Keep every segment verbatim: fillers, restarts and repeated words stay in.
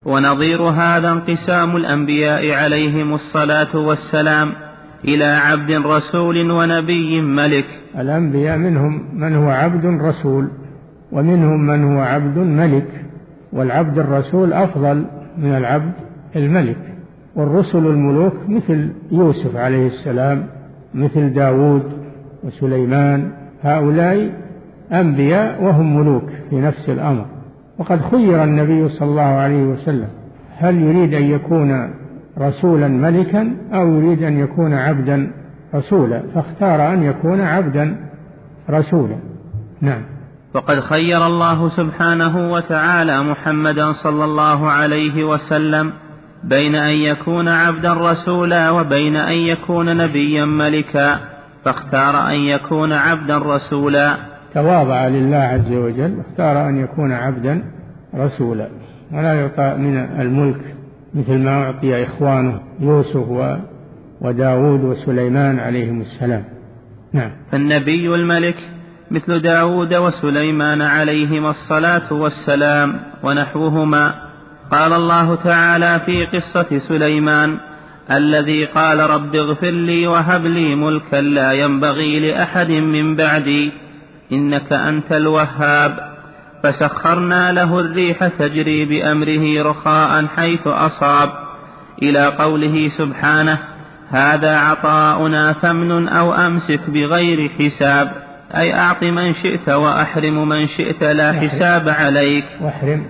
ونظير هذا انقسام الأنبياء عليهم الصلاة والسلام إلى عبد رسول ونبي ملك. الأنبياء منهم من هو عبد رسول ومنهم من هو عبد ملك، والعبد الرسول أفضل من العبد الملك. والرسل الملوك مثل يوسف عليه السلام، مثل داود وسليمان، هؤلاء أنبياء وهم ملوك في نفس الأمر. وقد خير النبي صلى الله عليه وسلم هل يريد أن يكون رسولا ملكا أو يريد أن يكون عبدا رسولا، فاختار أن يكون عبدا رسولا. نعم. وقد خير الله سبحانه وتعالى محمدا صلى الله عليه وسلم بين أن يكون عبدا رسولا وبين أن يكون نبيا ملكا، فاختار أن يكون عبدا رسولا. تواضع لله عز وجل، اختار أن يكون عبدا رسولا ولا يعطى من الملك مثل ما أعطي إخوانه يوسف وداود وسليمان عليهم السلام. نعم. فالنبي الملك مثل داود وسليمان عليهما الصلاة والسلام ونحوهما. قال الله تعالى في قصة سليمان الذي قال رب اغفر لي وهب لي ملكا لا ينبغي لأحد من بعدي إنك أنت الوهاب، فسخرنا له الريح تجري بأمره رخاء حيث أصاب، إلى قوله سبحانه هذا عطاؤنا فامنن أو أمسك بغير حساب، أي أعط من شئت وأحرم من شئت لا حساب عليك. واحرم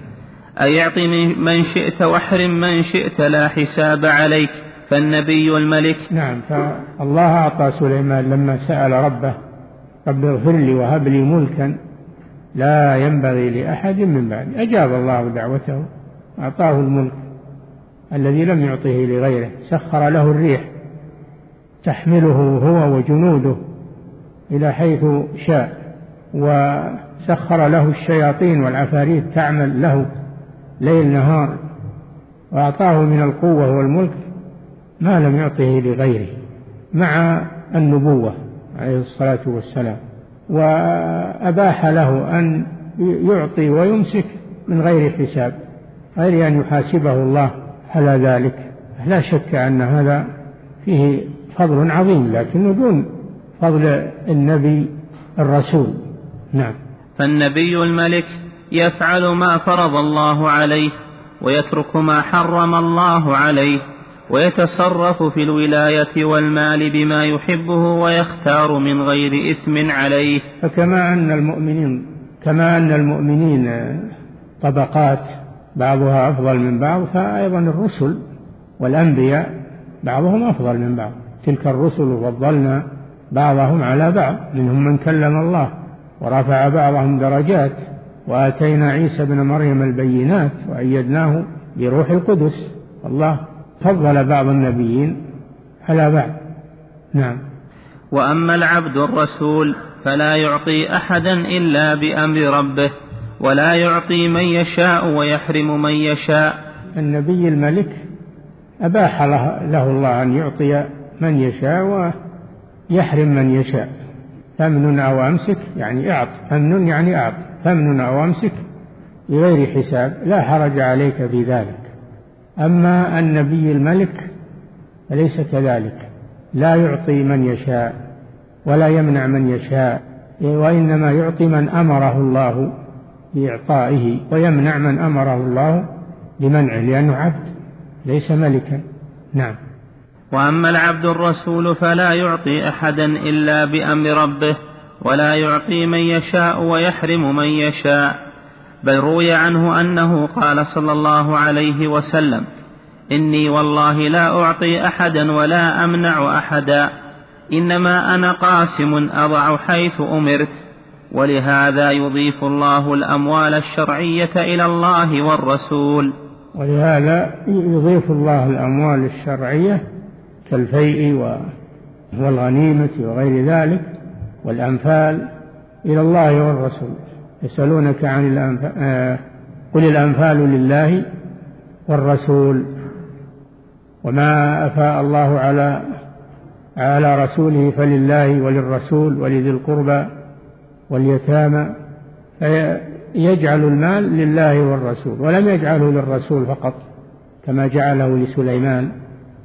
أي أعط من شئت واحرم من شئت لا حساب عليك. فالنبي الملك. نعم. فالله أعطى سليمان لما سأل ربه رب اغفر لي وهب لي ملكا لا ينبغي لأحد من بعدي، أجاب الله دعوته، أعطاه الملك الذي لم يعطه لغيره. سخر له الريح تحمله هو وجنوده إلى حيث شاء، وسخر له الشياطين والعفاريت تعمل له ليل نهار، وأعطاه من القوة والملك ما لم يعطه لغيره مع النبوة عليه الصلاة والسلام. وأباح له أن يعطي ويمسك من غير حساب، غير أن يحاسبه الله على ذلك. لا شك أن هذا فيه فضل عظيم، لكنه دون فضل النبي الرسول. نعم. فالنبي الملك يفعل ما فرض الله عليه ويترك ما حرم الله عليه، ويتصرف في الولاية والمال بما يحبه ويختار من غير إثم عليه. فكما أن المؤمنين كما أن المؤمنين طبقات بعضها أفضل من بعض، فأيضا الرسل والأنبياء بعضهم أفضل من بعض. تلك الرسل فضلنا بعضهم على بعض، منهم من كلم الله ورفع بعضهم درجات، وآتينا عيسى بن مريم البينات وأيدناه بروح القدس. الله فضل بعض النبيين على بعض. نعم. وأما العبد الرسول فلا يعطي أحدا إلا بأمر ربه، ولا يعطي من يشاء ويحرم من يشاء. النبي الملك أباح له الله أن يعطي من يشاء ويحرم من يشاء. فامنن أو أمسك يعني اعط، فامنن يعني اعط، فامنن أو أمسك بغير حساب، لا حرج عليك في ذلك. أما النبي الملك فليس كذلك، لا يعطي من يشاء ولا يمنع من يشاء، وإنما يعطي من أمره الله بإعطائه ويمنع من أمره الله بمنعه، لأنه عبد ليس ملكا. نعم. وأما العبد الرسول فلا يعطي أحدا إلا بأمر ربه، ولا يعطي من يشاء ويحرم من يشاء. بل روي عنه أنه قال صلى الله عليه وسلم إني والله لا أعطي أحدا ولا أمنع أحدا، إنما أنا قاسم أضع حيث أمرت. ولهذا يضيف الله الأموال الشرعية إلى الله والرسول. ولهذا يضيف الله الأموال الشرعية كالفيء والغنيمة وغير ذلك والأنفال إلى الله والرسول. يسألونك عن الأنفال، قل الأنفال لله والرسول، وما أفاء الله على على رسوله فلله وللرسول ولذي القربى واليتامى. يجعل المال لله والرسول، ولم يجعله للرسول فقط كما جعله لسليمان.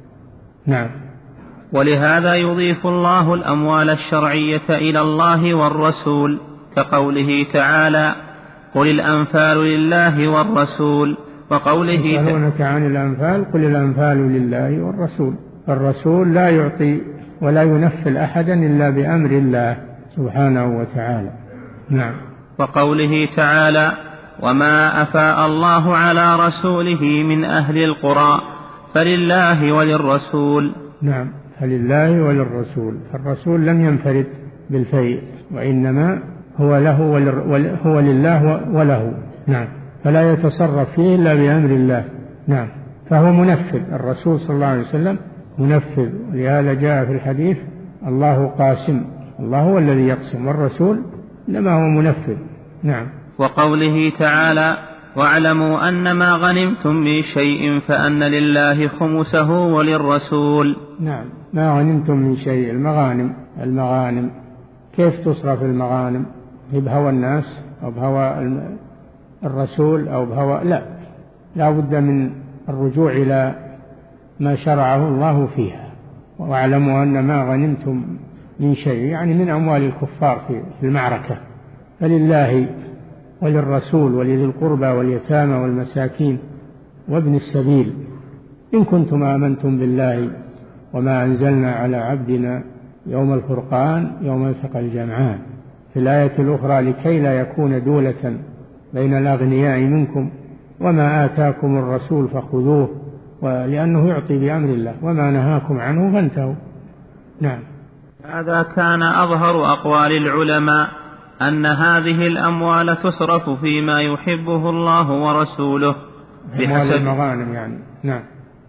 نعم. ولهذا يضيف الله الأموال الشرعية إلى الله والرسول، كقوله تعالى: قل الأنفال لله والرسول، وقوله يسألونك عن الأنفال قل الأنفال لله والرسول. الرسول لا يعطي ولا ينفل أحدا إلا بأمر الله سبحانه وتعالى. نعم. وقوله تعالى: وما أفاء الله على رسوله من أهل القرى فلله وللرسول. نعم، فلله وللرسول. فالرسول لم ينفرد بالفيء، وإنما هو له ولر... هو لله وله. نعم، فلا يتصرف فيه إلا بأمر الله. نعم، فهو منفذ. الرسول صلى الله عليه وسلم منفذ، ولهذا جاء في الحديث: الله قاسم، الله هو الذي يقسم، والرسول لما هو منفذ. نعم. وقوله تعالى: واعلموا أن ما غنمتم من شيء فأن لله خمسه وللرسول. نعم، ما غنمتم من شيء. المغانم المغانم كيف تصرف المغانم؟ هي بهوى الناس أو بهوى الرسول أو بهوى؟ لا، لا بد من الرجوع إلى ما شرعه الله فيها. واعلموا أن ما غنمتم من شيء يعني من أموال الكفار في المعركة فلله وللرسول ولذي القربى واليتامى والمساكين وابن السبيل إن كنتم آمنتم بالله وما أنزلنا على عبدنا يوم الفرقان يوم التقى الجمعان. في الآية الأخرى: لكي لا يكون دولة بين الأغنياء منكم وما آتاكم الرسول فخذوه، ولأنه يعطي بأمر الله، وما نهاكم عنه فانتهوا. نعم. هذا كان أظهر أقوال العلماء أن هذه الأموال تصرف فيما يحبه الله ورسوله بحسب المغانم يعني. نعم.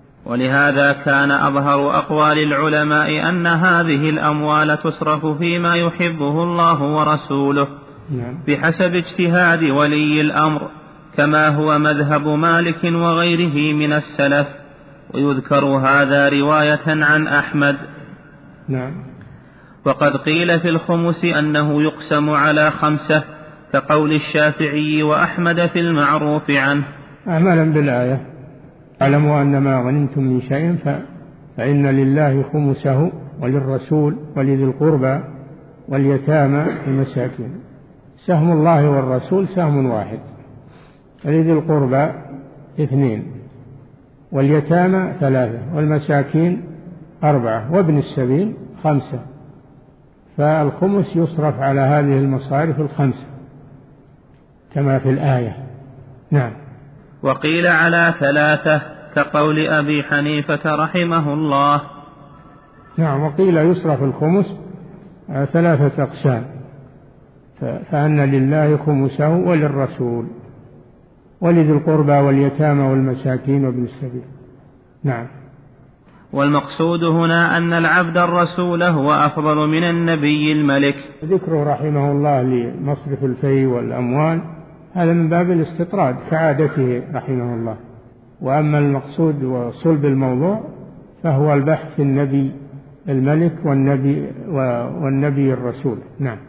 ولهذا كان أظهر أقوال العلماء أن هذه الأموال تصرف فيما يحبه الله ورسوله نعم. بحسب اجتهاد ولي الأمر، كما هو مذهب مالك وغيره من السلف. ويذكر هذا رواية عن أحمد. نعم. وقد قيل في الخمس أنه يقسم على خمسة، كقول الشافعي وأحمد في المعروف عنه. أعمالا بالآية: اعلموا أن ما غنمتم من شيء فإن لله خمسه وللرسول ولذي القربى واليتامى والمساكين. سهم الله والرسول سهم واحد، ولذي القربى اثنين، واليتامى ثلاثة، والمساكين أربعة، وابن السبيل خمسة. فالخمس يصرف على هذه المصارف الخمسة كما في الآية. نعم. وقيل على ثلاثة، كقول أبي حنيفة رحمه الله. نعم. وقيل يصرف الخمس على ثلاثة أقسام: فأن لله خمسه وللرسول ولذي القربى واليتامى والمساكين وابن السبيل. نعم. والمقصود هنا أن العبد الرسول هو أفضل من النبي الملك. ذكره رحمه الله لمصرف الفي والأموال هذا من باب الاستطراد كعادته رحمه الله. وأما المقصود وصلب الموضوع فهو البحث في النبي الملك والنبي, والنبي الرسول. نعم.